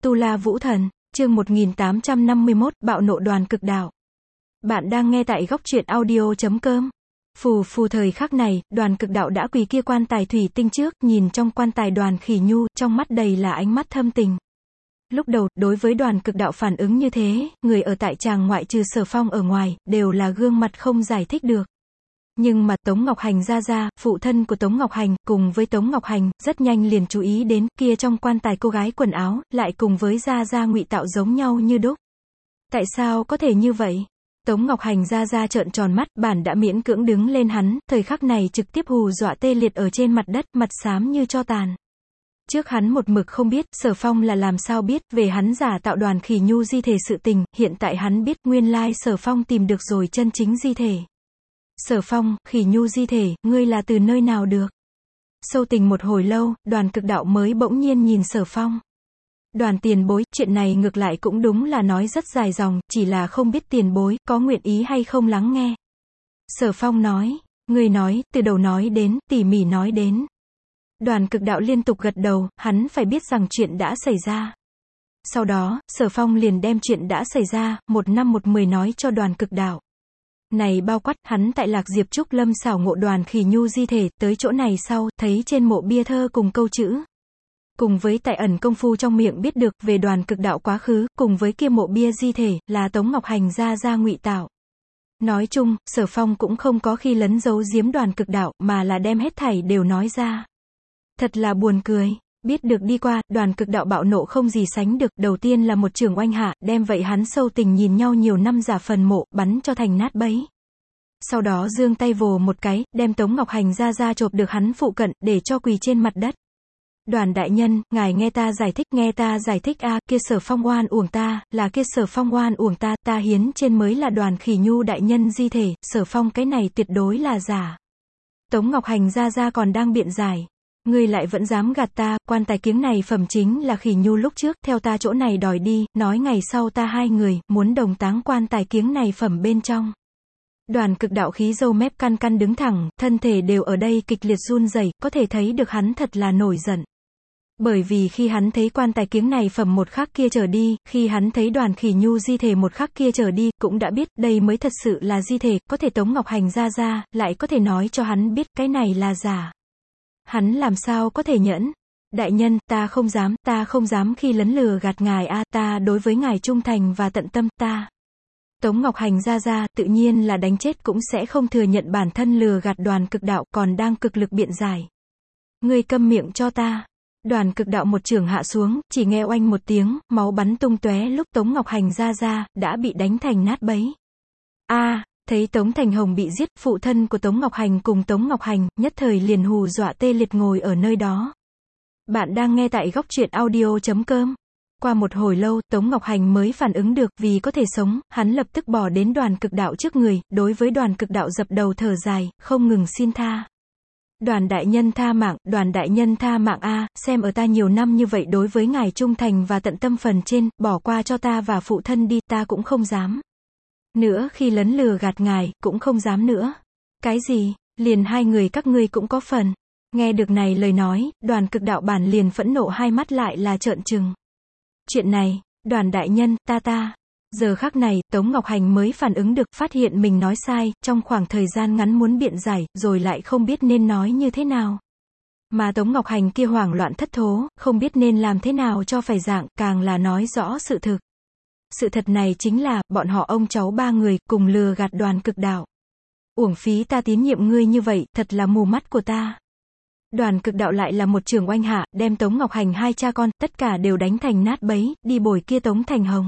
Tu La Vũ Thần, chương 1851, bạo nộ Đoàn Cực Đạo. Bạn đang nghe tại góc truyện audio.com. Phù phù, thời khắc này, Đoàn Cực Đạo đã quỳ kia quan tài thủy tinh trước, nhìn trong quan tài Đoàn Khỉ Nhu, trong mắt đầy là ánh mắt thâm tình. Lúc đầu, đối với Đoàn Cực Đạo phản ứng như thế, người ở tại tràng ngoại trừ Sở Phong ở ngoài, đều là gương mặt không giải thích được. Nhưng mà Tống Ngọc Hành ra, phụ thân của Tống Ngọc Hành, cùng với Tống Ngọc Hành, rất nhanh liền chú ý đến, kia trong quan tài cô gái quần áo, lại cùng với ra ngụy tạo giống nhau như đúc. Tại sao có thể như vậy? Tống Ngọc Hành ra trợn tròn mắt, bản đã miễn cưỡng đứng lên hắn, thời khắc này trực tiếp hù dọa tê liệt ở trên mặt đất, mặt xám như tro tàn. Trước hắn một mực không biết, Sở Phong là làm sao biết, về hắn giả tạo Đoàn Khỉ Nhu di thể sự tình, hiện tại hắn biết, nguyên lai Sở Phong tìm được rồi chân chính di thể. Sở Phong, Khỉ Nhu di thể, ngươi là từ nơi nào được? Sâu tình một hồi lâu, Đoàn Cực Đạo mới bỗng nhiên nhìn Sở Phong. Đoàn tiền bối, chuyện này ngược lại cũng đúng là nói rất dài dòng, chỉ là không biết tiền bối, có nguyện ý hay không lắng nghe. Sở Phong nói, ngươi nói, từ đầu nói đến, tỉ mỉ nói đến. Đoàn Cực Đạo liên tục gật đầu, hắn phải biết rằng chuyện đã xảy ra. Sau đó, Sở Phong liền đem chuyện đã xảy ra, 1 năm 1 10 nói cho Đoàn Cực Đạo. Này bao quát, hắn tại Lạc Diệp Trúc Lâm xảo ngộ Đoàn Khỉ Nhu di thể, tới chỗ này sau, thấy trên mộ bia thơ cùng câu chữ. Cùng với tại ẩn công phu trong miệng biết được, về Đoàn Cực Đạo quá khứ, cùng với kia mộ bia di thể, là Tống Ngọc Hành ra ngụy tạo. Nói chung, Sở Phong cũng không có khi lấn giấu giếm Đoàn Cực Đạo, mà là đem hết thảy đều nói ra. Thật là buồn cười. Biết được đi qua, Đoàn Cực Đạo bạo nộ không gì sánh được, đầu tiên là một trường oanh hạ, đem vậy hắn sâu tình nhìn nhau nhiều năm giả phần mộ, bắn cho thành nát bấy. Sau đó giương tay vồ một cái, đem Tống Ngọc Hành ra chộp được hắn phụ cận, để cho quỳ trên mặt đất. Đoàn đại nhân, ngài nghe ta giải thích a, kia Sở Phong oan uổng ta, là kia Sở Phong oan uổng ta, ta hiến trên mới là Đoàn Khỉ Nhu đại nhân di thể, Sở Phong cái này tuyệt đối là giả. Tống Ngọc Hành ra còn đang biện giải. Ngươi lại vẫn dám gạt ta, quan tài kiếng này phẩm chính là Khỉ Nhu lúc trước, theo ta chỗ này đòi đi, nói ngày sau ta hai người, muốn đồng táng quan tài kiếng này phẩm bên trong. Đoàn Cực Đạo khí râu mép căn đứng thẳng, thân thể đều ở đây kịch liệt run rẩy, có thể thấy được hắn thật là nổi giận. Bởi vì khi hắn thấy quan tài kiếng này phẩm một khắc kia trở đi, khi hắn thấy Đoàn Khỉ Nhu di thể một khắc kia trở đi, cũng đã biết, đây mới thật sự là di thể, có thể Tống Ngọc Hành ra, lại có thể nói cho hắn biết, cái này là giả. Hắn làm sao có thể nhẫn? Đại nhân, ta không dám khi lấn lừa gạt ngài a, ta đối với ngài trung thành và tận tâm, ta. Tống Ngọc Hành ra, tự nhiên là đánh chết cũng sẽ không thừa nhận bản thân lừa gạt Đoàn Cực Đạo, còn đang cực lực biện giải. Ngươi câm miệng cho ta. Đoàn Cực Đạo một chưởng hạ xuống, chỉ nghe oanh một tiếng, máu bắn tung tóe, lúc Tống Ngọc Hành ra, đã bị đánh thành nát bấy. Thấy Tống Thành Hồng bị giết, phụ thân của Tống Ngọc Hành cùng Tống Ngọc Hành, nhất thời liền hù dọa tê liệt ngồi ở nơi đó. Bạn đang nghe tại góc truyện audio.com. Qua một hồi lâu, Tống Ngọc Hành mới phản ứng được, vì có thể sống, hắn lập tức bỏ đến Đoàn Cực Đạo trước người, đối với Đoàn Cực Đạo dập đầu thở dài, không ngừng xin tha. Đoàn đại nhân tha mạng a, xem ở ta nhiều năm như vậy đối với ngài trung thành và tận tâm phần trên, bỏ qua cho ta và phụ thân đi, ta cũng không dám. Nữa khi lấn lừa gạt ngài, cũng không dám nữa. Cái gì? Liền hai người các ngươi cũng có phần. Nghe được này lời nói, Đoàn Cực Đạo bản liền phẫn nộ, hai mắt lại là trợn trừng. Chuyện này, Đoàn đại nhân, ta. Giờ khắc này, Tống Ngọc Hành mới phản ứng được, phát hiện mình nói sai, trong khoảng thời gian ngắn muốn biện giải, rồi lại không biết nên nói như thế nào. Mà Tống Ngọc Hành kia hoảng loạn thất thố, không biết nên làm thế nào cho phải dạng, càng là nói rõ sự thực. Sự thật này chính là, bọn họ ông cháu ba người, cùng lừa gạt Đoàn Cực Đạo. Uổng phí ta tín nhiệm ngươi như vậy, thật là mù mắt của ta. Đoàn Cực Đạo lại là một trường oanh hạ, đem Tống Ngọc Hành hai cha con, tất cả đều đánh thành nát bấy, đi bồi kia Tống Thành Hồng.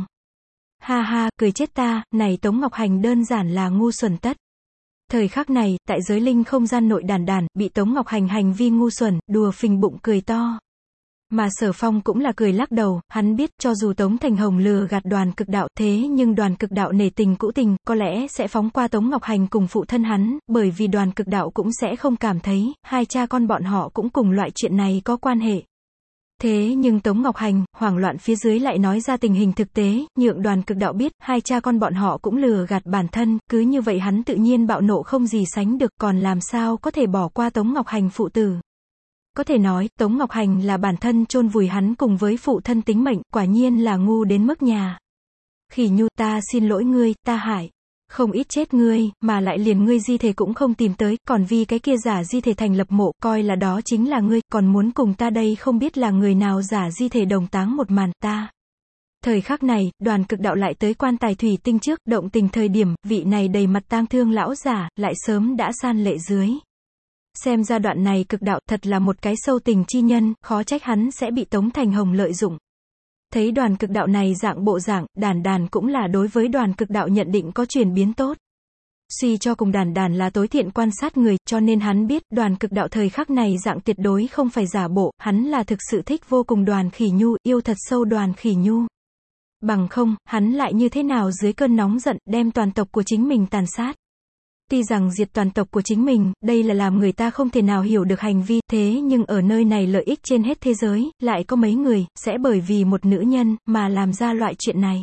Ha, cười chết ta, này Tống Ngọc Hành đơn giản là ngu xuẩn tất. Thời khắc này, tại giới linh không gian nội đàn, bị Tống Ngọc Hành hành vi ngu xuẩn, đùa phình bụng cười to. Mà Sở Phong cũng là cười lắc đầu, hắn biết, cho dù Tống Thành Hồng lừa gạt Đoàn Cực Đạo, thế nhưng Đoàn Cực Đạo nể tình cũ tình, có lẽ sẽ phóng qua Tống Ngọc Hành cùng phụ thân hắn, bởi vì Đoàn Cực Đạo cũng sẽ không cảm thấy, hai cha con bọn họ cũng cùng loại chuyện này có quan hệ. Thế nhưng Tống Ngọc Hành, hoảng loạn phía dưới lại nói ra tình hình thực tế, nhượng Đoàn Cực Đạo biết, hai cha con bọn họ cũng lừa gạt bản thân, cứ như vậy hắn tự nhiên bạo nộ không gì sánh được, còn làm sao có thể bỏ qua Tống Ngọc Hành phụ tử. Có thể nói, Tống Ngọc Hành là bản thân chôn vùi hắn cùng với phụ thân tính mệnh, quả nhiên là ngu đến mức nhà. Khỉ Nhu, ta xin lỗi ngươi, ta hại. Không ít chết ngươi, mà lại liền ngươi di thể cũng không tìm tới, còn vì cái kia giả di thể thành lập mộ, coi là đó chính là ngươi, còn muốn cùng ta đây không biết là người nào giả di thể đồng táng một màn, ta. Thời khắc này, Đoàn Cực Đạo lại tới quan tài thủy tinh trước, động tình thời điểm, vị này đầy mặt tang thương lão giả, lại sớm đã san lệ dưới. Xem ra đoạn này Cực Đạo thật là một cái sâu tình chi nhân, khó trách hắn sẽ bị Tống Thành Hồng lợi dụng. Thấy Đoàn Cực Đạo này dạng bộ dạng, Đàn Đàn cũng là đối với Đoàn Cực Đạo nhận định có chuyển biến tốt. Suy cho cùng Đàn Đàn là tối thiện quan sát người, cho nên hắn biết, Đoàn Cực Đạo thời khắc này dạng tuyệt đối không phải giả bộ, hắn là thực sự thích vô cùng Đoàn Khỉ Nhu, yêu thật sâu Đoàn Khỉ Nhu. Bằng không, hắn lại như thế nào dưới cơn nóng giận, đem toàn tộc của chính mình tàn sát. Tuy rằng diệt toàn tộc của chính mình, đây là làm người ta không thể nào hiểu được hành vi, thế nhưng ở nơi này lợi ích trên hết thế giới, lại có mấy người, sẽ bởi vì một nữ nhân, mà làm ra loại chuyện này.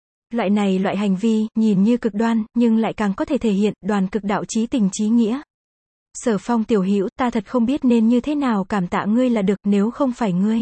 Loại hành vi, nhìn như cực đoan, nhưng lại càng có thể thể hiện, Đoàn Cực Đạo chí tình chí nghĩa. Sở Phong tiểu hữu, ta thật không biết nên như thế nào cảm tạ ngươi là được, nếu không phải ngươi.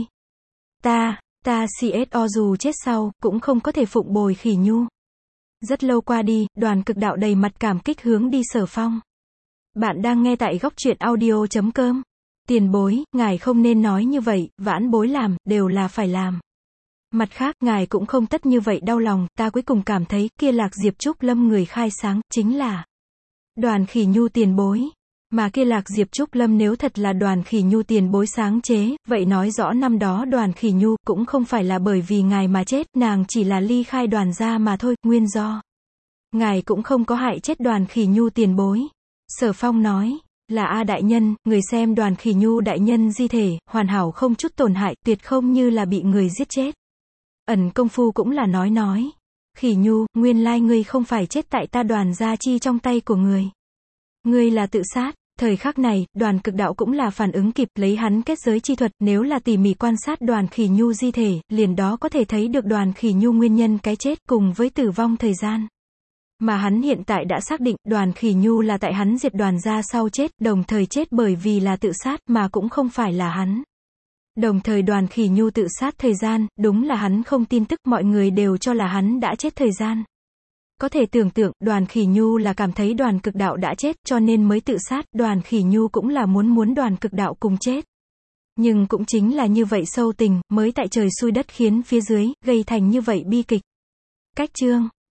Ta CSO dù chết sau, cũng không có thể phụng bồi Khỉ Nhu. Rất lâu qua đi, Đoàn Cực Đạo đầy mặt cảm kích hướng đi Sở Phong. Bạn đang nghe tại góc truyện audio.com. Tiền bối, ngài không nên nói như vậy, vãn bối làm, đều là phải làm. Mặt khác, ngài cũng không tất như vậy đau lòng, ta cuối cùng cảm thấy, kia Lạc Diệp Trúc Lâm người khai sáng, chính là Đoàn Khỉ Nhu tiền bối. Mà kia Lạc Diệp Trúc Lâm nếu thật là Đoàn Khỉ Nhu tiền bối sáng chế, vậy nói rõ năm đó Đoàn Khỉ Nhu cũng không phải là bởi vì ngài mà chết, nàng chỉ là ly khai Đoàn gia mà thôi, nguyên do. Ngài cũng không có hại chết Đoàn Khỉ Nhu tiền bối. Sở Phong nói, là A đại nhân, người xem Đoàn Khỉ Nhu đại nhân di thể, hoàn hảo không chút tổn hại, tuyệt không như là bị người giết chết. Ẩn công phu cũng là nói. Khỉ Nhu, nguyên lai ngươi không phải chết tại ta Đoàn gia chi trong tay của người. Ngươi là tự sát. Thời khắc này, Đoàn Cực Đạo cũng là phản ứng kịp, lấy hắn kết giới chi thuật, nếu là tỉ mỉ quan sát Đoàn Khỉ Nhu di thể, liền đó có thể thấy được Đoàn Khỉ Nhu nguyên nhân cái chết, cùng với tử vong thời gian. Mà hắn hiện tại đã xác định, Đoàn Khỉ Nhu là tại hắn diệt Đoàn gia sau chết, đồng thời chết bởi vì là tự sát, mà cũng không phải là hắn. Đồng thời Đoàn Khỉ Nhu tự sát thời gian, đúng là hắn không tin tức, mọi người đều cho là hắn đã chết thời gian. Có thể tưởng tượng, Đoàn Khỉ Nhu là cảm thấy Đoàn Cực Đạo đã chết, cho nên mới tự sát, Đoàn Khỉ Nhu cũng là muốn Đoàn Cực Đạo cùng chết. Nhưng cũng chính là như vậy sâu tình, mới tại trời xui đất khiến phía dưới, gây thành như vậy bi kịch. Cách chương